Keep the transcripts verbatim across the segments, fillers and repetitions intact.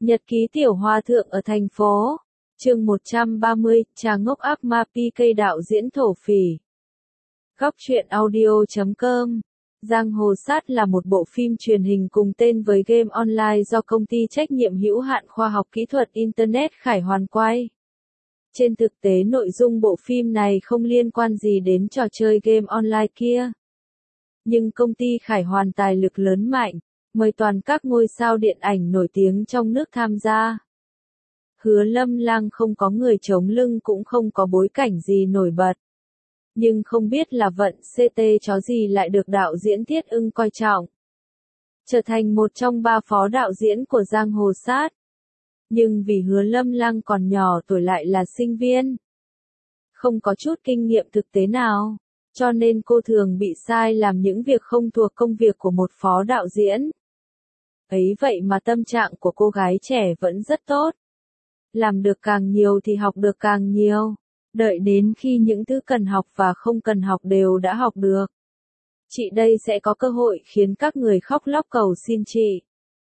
Nhật ký tiểu hòa thượng ở thành phố. Chương một trăm ba mươi, Trà ngốc ác ma pê ca đạo diễn thổ phỉ. Góc truyện audio chấm com. Giang Hồ Sát là một bộ phim truyền hình cùng tên với game online do công ty trách nhiệm hữu hạn khoa học kỹ thuật Internet Khải Hoàn quay. Trên thực tế nội dung bộ phim này không liên quan gì đến trò chơi game online kia. Nhưng công ty Khải Hoàn tài lực lớn mạnh, mời toàn các ngôi sao điện ảnh nổi tiếng trong nước tham gia. Hứa Lâm Lang không có người chống lưng cũng không có bối cảnh gì nổi bật. Nhưng không biết là vận xê tê chó gì lại được đạo diễn Thiết Ưng coi trọng. Trở thành một trong ba phó đạo diễn của Giang Hồ Sát. Nhưng vì Hứa Lâm Lang còn nhỏ tuổi lại là sinh viên. Không có chút kinh nghiệm thực tế nào. Cho nên cô thường bị sai làm những việc không thuộc công việc của một phó đạo diễn. Ấy vậy mà tâm trạng của cô gái trẻ vẫn rất tốt. Làm được càng nhiều thì học được càng nhiều. Đợi đến khi những thứ cần học và không cần học đều đã học được. Chị đây sẽ có cơ hội khiến các người khóc lóc cầu xin chị.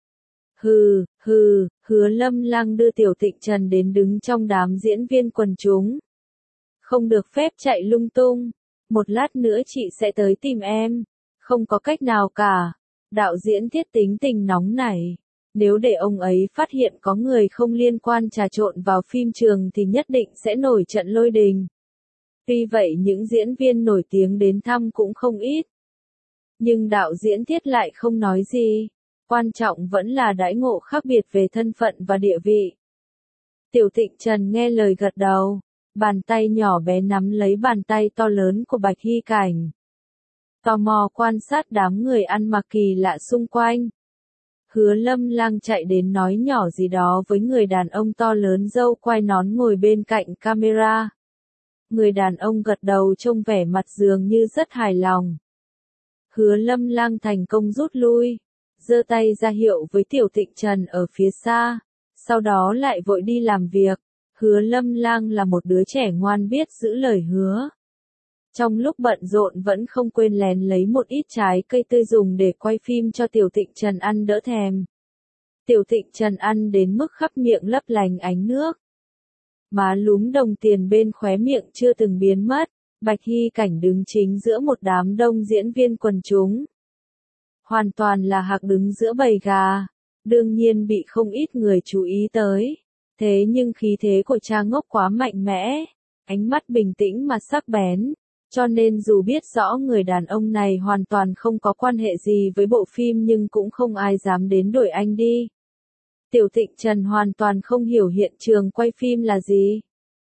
Hừ, hừ, Hứa Lâm Lang đưa Tiểu Tịnh Trần đến đứng trong đám diễn viên quần chúng. Không được phép chạy lung tung. Một lát nữa chị sẽ tới tìm em. Không có cách nào cả. Đạo diễn Thiết tính tình nóng nảy. Nếu để ông ấy phát hiện có người không liên quan trà trộn vào phim trường thì nhất định sẽ nổi trận lôi đình. Tuy vậy những diễn viên nổi tiếng đến thăm cũng không ít. Nhưng đạo diễn Thiết lại không nói gì. Quan trọng vẫn là đãi ngộ khác biệt về thân phận và địa vị. Tiểu Tịnh Trần nghe lời gật đầu. Bàn tay nhỏ bé nắm lấy bàn tay to lớn của Bạch Hy Cảnh. Tò mò quan sát đám người ăn mặc kỳ lạ xung quanh. Hứa Lâm Lang chạy đến nói nhỏ gì đó với người đàn ông to lớn râu quai nón ngồi bên cạnh camera. Người đàn ông gật đầu trông vẻ mặt dường như rất hài lòng. Hứa Lâm Lang thành công rút lui, giơ tay ra hiệu với Tiểu Tịnh Trần ở phía xa, sau đó lại vội đi làm việc. Hứa Lâm Lang là một đứa trẻ ngoan biết giữ lời hứa. Trong lúc bận rộn vẫn không quên lén lấy một ít trái cây tươi dùng để quay phim cho Tiểu Tịnh Trần ăn đỡ thèm. Tiểu Tịnh Trần ăn đến mức khắp miệng lấp lánh ánh nước. Má lúm đồng tiền bên khóe miệng chưa từng biến mất. Bạch Hy Cảnh đứng chính giữa một đám đông diễn viên quần chúng. Hoàn toàn là hạc đứng giữa bầy gà. Đương nhiên bị không ít người chú ý tới. Thế nhưng khí thế của cha ngốc quá mạnh mẽ. Ánh mắt bình tĩnh mà sắc bén. Cho nên dù biết rõ người đàn ông này hoàn toàn không có quan hệ gì với bộ phim nhưng cũng không ai dám đến đuổi anh đi. Tiểu Tịnh Trần hoàn toàn không hiểu hiện trường quay phim là gì.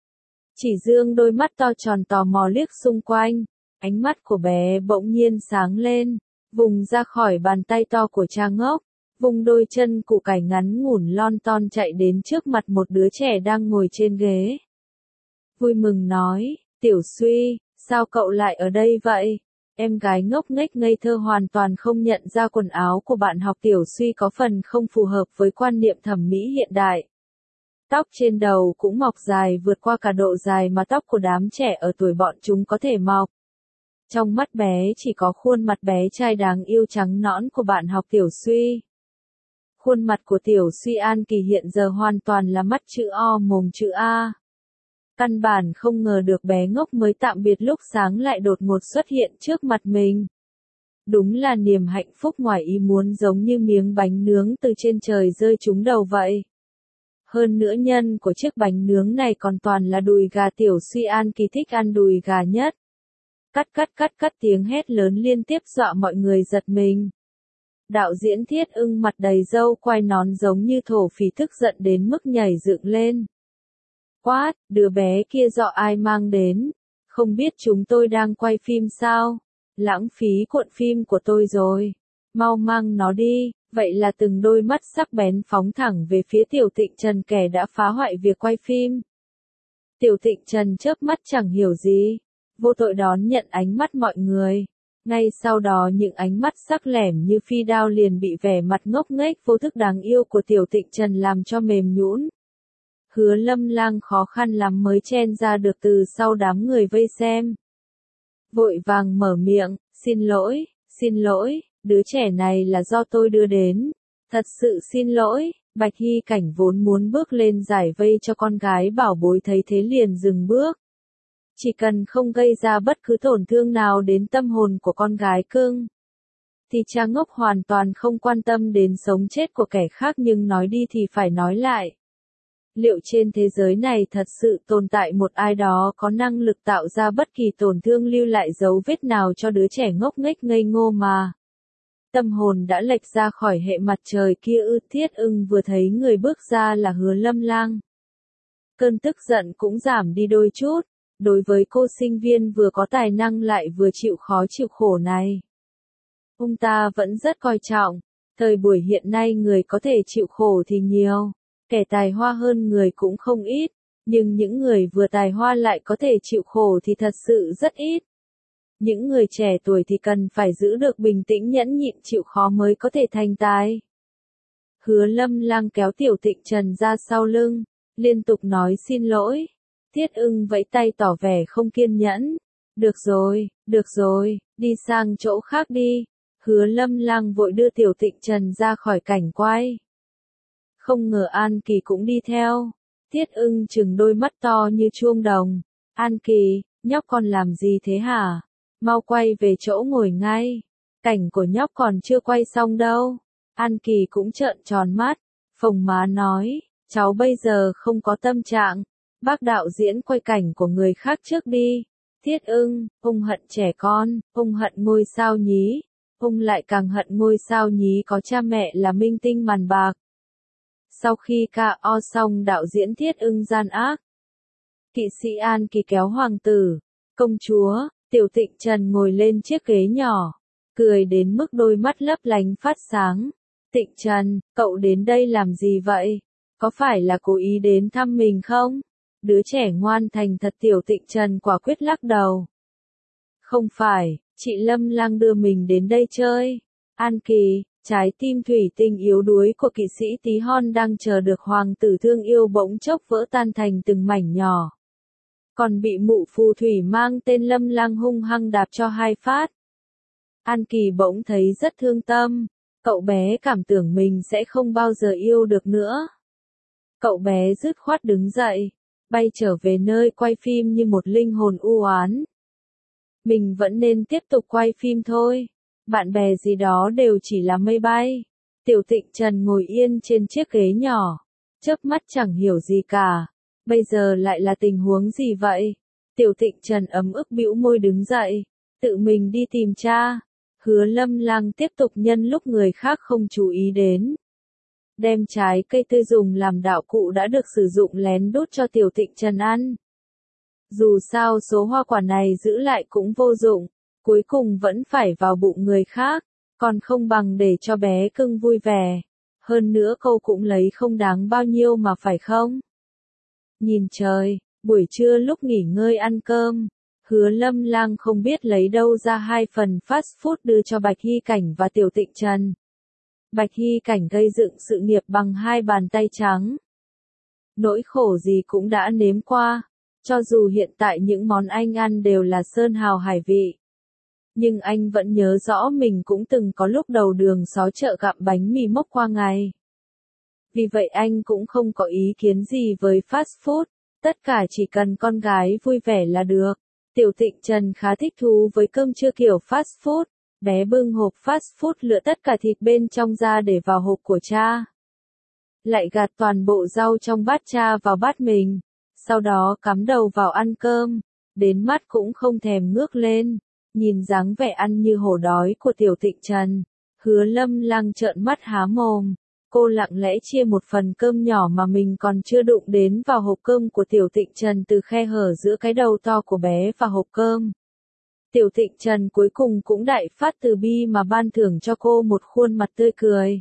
Chỉ dương đôi mắt to tròn tò mò liếc xung quanh. Ánh mắt của bé bỗng nhiên sáng lên. Vùng ra khỏi bàn tay to của cha ngốc. Vùng đôi chân cụ cải ngắn ngủn lon ton chạy đến trước mặt một đứa trẻ đang ngồi trên ghế. Vui mừng nói, Tiểu Suy. Sao cậu lại ở đây vậy? Em gái ngốc nghếch ngây thơ hoàn toàn không nhận ra quần áo của bạn học Tiểu Suy có phần không phù hợp với quan niệm thẩm mỹ hiện đại. Tóc trên đầu cũng mọc dài vượt qua cả độ dài mà tóc của đám trẻ ở tuổi bọn chúng có thể mọc. Trong mắt bé chỉ có khuôn mặt bé trai đáng yêu trắng nõn của bạn học Tiểu Suy. Khuôn mặt của Tiểu Suy An Kỳ hiện giờ hoàn toàn là mắt chữ O mồm chữ A. Căn bản không ngờ được bé ngốc mới tạm biệt lúc sáng lại đột ngột xuất hiện trước mặt mình. Đúng là niềm hạnh phúc ngoài ý muốn giống như miếng bánh nướng từ trên trời rơi trúng đầu vậy. Hơn nữa nhân của chiếc bánh nướng này còn toàn là đùi gà. Tiểu Suy An Kỳ thích ăn đùi gà nhất. Cắt cắt cắt cắt tiếng hét lớn liên tiếp dọa mọi người giật mình. Đạo diễn Thiết Ưng mặt đầy râu quai nón giống như thổ phỉ tức giận đến mức nhảy dựng lên. Quát, đứa bé kia dọ ai mang đến? Không biết chúng tôi đang quay phim sao? Lãng phí cuộn phim của tôi rồi. Mau mang nó đi. Vậy là từng đôi mắt sắc bén phóng thẳng về phía Tiểu Tịnh Trần kẻ đã phá hoại việc quay phim. Tiểu Tịnh Trần chớp mắt chẳng hiểu gì. Vô tội đón nhận ánh mắt mọi người. Ngay sau đó những ánh mắt sắc lẻm như phi đao liền bị vẻ mặt ngốc nghếch vô thức đáng yêu của Tiểu Tịnh Trần làm cho mềm nhũn. Hứa Lâm Lang khó khăn lắm mới chen ra được từ sau đám người vây xem. Vội vàng mở miệng, xin lỗi, xin lỗi, đứa trẻ này là do tôi đưa đến. Thật sự xin lỗi, Bạch Hy Cảnh vốn muốn bước lên giải vây cho con gái bảo bối thấy thế liền dừng bước. Chỉ cần không gây ra bất cứ tổn thương nào đến tâm hồn của con gái cưng, thì cha ngốc hoàn toàn không quan tâm đến sống chết của kẻ khác, nhưng nói đi thì phải nói lại. Liệu trên thế giới này thật sự tồn tại một ai đó có năng lực tạo ra bất kỳ tổn thương lưu lại dấu vết nào cho đứa trẻ ngốc nghếch ngây ngô mà? Tâm hồn đã lệch ra khỏi hệ mặt trời kia ư? Thiết Ưng vừa thấy người bước ra là Hứa Lâm Lang. Cơn tức giận cũng giảm đi đôi chút, đối với cô sinh viên vừa có tài năng lại vừa chịu khó chịu khổ này. Ông ta vẫn rất coi trọng, thời buổi hiện nay người có thể chịu khổ thì nhiều, kẻ tài hoa hơn người cũng không ít, nhưng những người vừa tài hoa lại có thể chịu khổ thì thật sự rất ít. Những người trẻ tuổi thì cần phải giữ được bình tĩnh nhẫn nhịn chịu khó mới có thể thành tài. Hứa Lâm Lang kéo Tiểu Tịnh Trần ra sau lưng, liên tục nói xin lỗi. Thiết Ưng vẫy tay tỏ vẻ không kiên nhẫn. Được rồi, được rồi, đi sang chỗ khác đi. Hứa Lâm Lang vội đưa Tiểu Tịnh Trần ra khỏi cảnh quay. Không ngờ An Kỳ cũng đi theo. Thiết Ưng trừng đôi mắt to như chuông đồng. An Kỳ, nhóc con làm gì thế hả? Mau quay về chỗ ngồi ngay. Cảnh của nhóc còn chưa quay xong đâu. An Kỳ cũng trợn tròn mắt, phồng má nói, cháu bây giờ không có tâm trạng. Bác đạo diễn quay cảnh của người khác trước đi. Thiết Ưng, ông hận trẻ con, ông hận ngôi sao nhí. Ông lại càng hận ngôi sao nhí có cha mẹ là minh tinh màn bạc. Sau khi ca o xong, đạo diễn Thiết Ưng gian ác. Kỵ sĩ An Kỳ kéo hoàng tử, công chúa, Tiểu Tịnh Trần ngồi lên chiếc ghế nhỏ, cười đến mức đôi mắt lấp lánh phát sáng. Tịnh Trần, cậu đến đây làm gì vậy? Có phải là cố ý đến thăm mình không? Đứa trẻ ngoan thành thật. Tiểu Tịnh Trần quả quyết lắc đầu. Không phải, chị Lâm Lang đưa mình đến đây chơi. An Kỳ, trái tim thủy tinh yếu đuối của kỵ sĩ Tí Hon đang chờ được hoàng tử thương yêu bỗng chốc vỡ tan thành từng mảnh nhỏ. Còn bị mụ phù thủy mang tên Lâm Lang hung hăng đạp cho hai phát. An Kỳ bỗng thấy rất thương tâm. Cậu bé cảm tưởng mình sẽ không bao giờ yêu được nữa. Cậu bé dứt khoát đứng dậy, bay trở về nơi quay phim như một linh hồn u oán. Mình vẫn nên tiếp tục quay phim thôi. Bạn bè gì đó đều chỉ là mây bay. Tiểu Tịnh Trần ngồi yên trên chiếc ghế nhỏ, chớp mắt chẳng hiểu gì cả. Bây giờ lại là tình huống gì vậy? Tiểu Tịnh Trần ấm ức bĩu môi đứng dậy, tự mình đi tìm cha. Hứa Lâm Lang tiếp tục nhân lúc người khác không chú ý đến, đem trái cây tươi dùng làm đạo cụ đã được sử dụng lén đút cho Tiểu Tịnh Trần ăn. Dù sao số hoa quả này giữ lại cũng vô dụng, cuối cùng vẫn phải vào bụng người khác, còn không bằng để cho bé cưng vui vẻ. Hơn nữa câu cũng lấy không đáng bao nhiêu mà phải không? Nhìn trời, buổi trưa lúc nghỉ ngơi ăn cơm, Hứa Lâm Lang không biết lấy đâu ra hai phần fast food đưa cho Bạch Hy Cảnh và Tiểu Tịnh Trần. Bạch Hy Cảnh gây dựng sự nghiệp bằng hai bàn tay trắng. Nỗi khổ gì cũng đã nếm qua, cho dù hiện tại những món anh ăn đều là sơn hào hải vị. Nhưng anh vẫn nhớ rõ mình cũng từng có lúc đầu đường xó chợ gặm bánh mì mốc qua ngày. Vì vậy anh cũng không có ý kiến gì với fast food, tất cả chỉ cần con gái vui vẻ là được. Tiểu Tịnh Trần khá thích thú với cơm trưa kiểu fast food, bé bưng hộp fast food lựa tất cả thịt bên trong ra để vào hộp của cha. Lại gạt toàn bộ rau trong bát cha vào bát mình, sau đó cắm đầu vào ăn cơm, đến mắt cũng không thèm ngước lên. Nhìn dáng vẻ ăn như hổ đói của Tiểu Tịnh Trần, Hứa Lâm Lang trợn mắt há mồm. Cô lặng lẽ chia một phần cơm nhỏ mà mình còn chưa đụng đến vào hộp cơm của Tiểu Tịnh Trần từ khe hở giữa cái đầu to của bé và hộp cơm. Tiểu Tịnh Trần cuối cùng cũng đại phát từ bi mà ban thưởng cho cô một khuôn mặt tươi cười.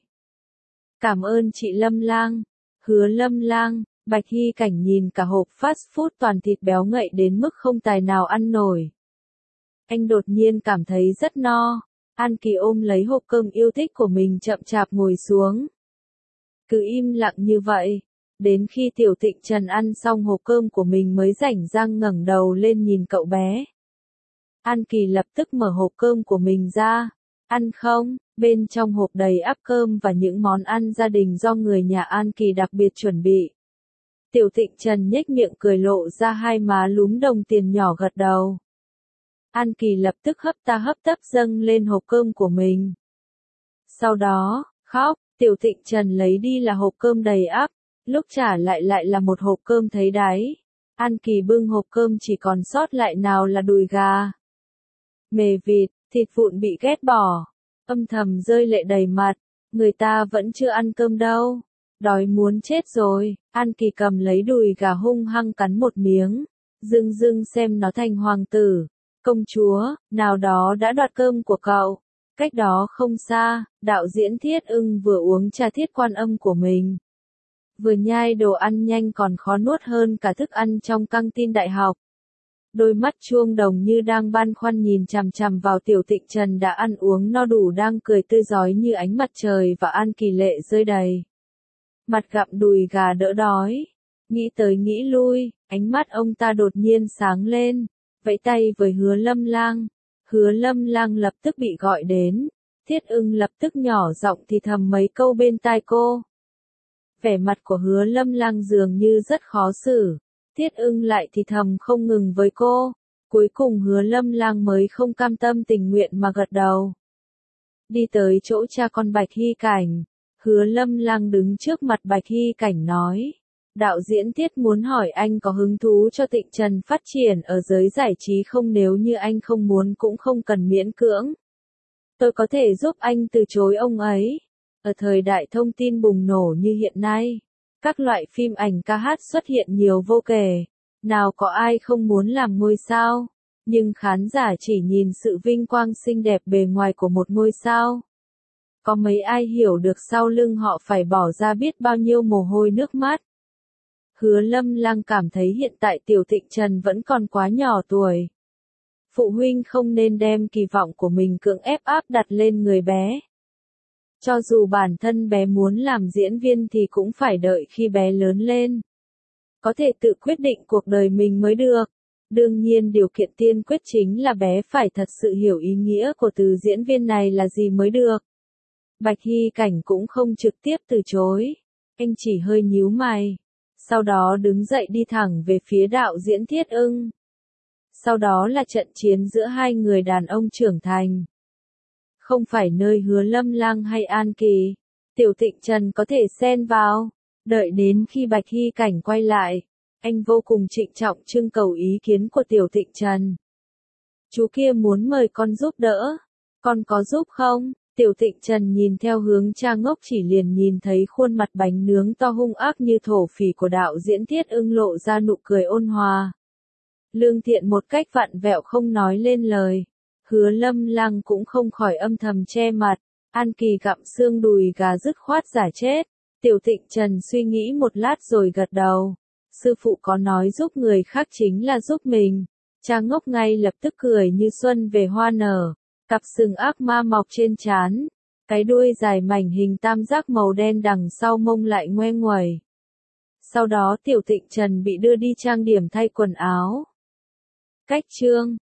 Cảm ơn chị Lâm Lang. Hứa Lâm Lang, Bạch Hy Cảnh nhìn cả hộp fast food toàn thịt béo ngậy đến mức không tài nào ăn nổi. Anh đột nhiên cảm thấy rất no. An Kỳ ôm lấy hộp cơm yêu thích của mình chậm chạp ngồi xuống. Cứ im lặng như vậy, đến khi Tiểu Tịnh Trần ăn xong hộp cơm của mình mới rảnh rang ngẩng đầu lên nhìn cậu bé. An Kỳ lập tức mở hộp cơm của mình ra. Ăn không? Bên trong hộp đầy ắp cơm và những món ăn gia đình do người nhà An Kỳ đặc biệt chuẩn bị. Tiểu Tịnh Trần nhếch miệng cười lộ ra hai má lúm đồng tiền nhỏ gật đầu. An Kỳ lập tức hấp ta hấp tấp dâng lên hộp cơm của mình. Sau đó, khóc, Tiểu Tịnh Trần lấy đi là hộp cơm đầy ắp, lúc trả lại lại là một hộp cơm thấy đáy. An Kỳ bưng hộp cơm chỉ còn sót lại nào là đùi gà, mề vịt, thịt vụn bị ghét bỏ, âm thầm rơi lệ đầy mặt, người ta vẫn chưa ăn cơm đâu, đói muốn chết rồi. An Kỳ cầm lấy đùi gà hung hăng cắn một miếng, dưng dưng xem nó thành hoàng tử, công chúa, nào đó đã đoạt cơm của cậu. Cách đó không xa, đạo diễn Thiết Ưng vừa uống trà thiết quan âm của mình. Vừa nhai đồ ăn nhanh còn khó nuốt hơn cả thức ăn trong căng tin đại học. Đôi mắt chuông đồng như đang băn khoăn nhìn chằm chằm vào Tiểu Tịnh Trần đã ăn uống no đủ đang cười tươi rói như ánh mặt trời và An Kỳ lệ rơi đầy. Mặt gặm đùi gà đỡ đói. Nghĩ tới nghĩ lui, ánh mắt ông ta đột nhiên sáng lên, vẫy tay với Hứa Lâm Lang. Hứa Lâm Lang lập tức bị gọi đến. Thiết Ưng lập tức nhỏ giọng thì thầm mấy câu bên tai cô. Vẻ mặt của Hứa Lâm Lang dường như rất khó xử. Thiết Ưng lại thì thầm không ngừng với cô. Cuối cùng Hứa Lâm Lang mới không cam tâm tình nguyện mà gật đầu. Đi tới chỗ cha con Bạch Hy Cảnh. Hứa Lâm Lang đứng trước mặt Bạch Hy Cảnh nói. Đạo diễn Thiết muốn hỏi anh có hứng thú cho Tịnh Trần phát triển ở giới giải trí không, nếu như anh không muốn cũng không cần miễn cưỡng. Tôi có thể giúp anh từ chối ông ấy. Ở thời đại thông tin bùng nổ như hiện nay, các loại phim ảnh ca hát xuất hiện nhiều vô kể. Nào có ai không muốn làm ngôi sao, nhưng khán giả chỉ nhìn sự vinh quang xinh đẹp bề ngoài của một ngôi sao. Có mấy ai hiểu được sau lưng họ phải bỏ ra biết bao nhiêu mồ hôi nước mắt. Hứa Lâm Lang cảm thấy hiện tại Tiểu Tịnh Trần vẫn còn quá nhỏ tuổi. Phụ huynh không nên đem kỳ vọng của mình cưỡng ép áp đặt lên người bé. Cho dù bản thân bé muốn làm diễn viên thì cũng phải đợi khi bé lớn lên. Có thể tự quyết định cuộc đời mình mới được. Đương nhiên điều kiện tiên quyết chính là bé phải thật sự hiểu ý nghĩa của từ diễn viên này là gì mới được. Bạch Hy Cảnh cũng không trực tiếp từ chối. Anh chỉ hơi nhíu mày. Sau đó đứng dậy đi thẳng về phía đạo diễn Thiết Ưng. Sau đó là trận chiến giữa hai người đàn ông trưởng thành. Không phải nơi Hứa Lâm Lang hay An Kỳ, Tiểu Tịnh Trần có thể xen vào. Đợi đến khi Bạch Hy Cảnh quay lại, anh vô cùng trịnh trọng trưng cầu ý kiến của Tiểu Tịnh Trần. Chú kia muốn mời con giúp đỡ, con có giúp không? Tiểu Tịnh Trần nhìn theo hướng cha ngốc chỉ liền nhìn thấy khuôn mặt bánh nướng to hung ác như thổ phỉ của đạo diễn Thiết Ưng lộ ra nụ cười ôn hòa. Lương thiện một cách vặn vẹo không nói lên lời. Hứa Lâm Lang cũng không khỏi âm thầm che mặt. An Kỳ gặm xương đùi gà dứt khoát giả chết. Tiểu Tịnh Trần suy nghĩ một lát rồi gật đầu. Sư phụ có nói giúp người khác chính là giúp mình. Cha ngốc ngay lập tức cười như xuân về hoa nở. Cặp sừng ác ma mọc trên trán. Cái đuôi dài mảnh hình tam giác màu đen đằng sau mông lại ngoe nguẩy. Sau đó Tiểu Tịnh Trần bị đưa đi trang điểm thay quần áo. Cách chương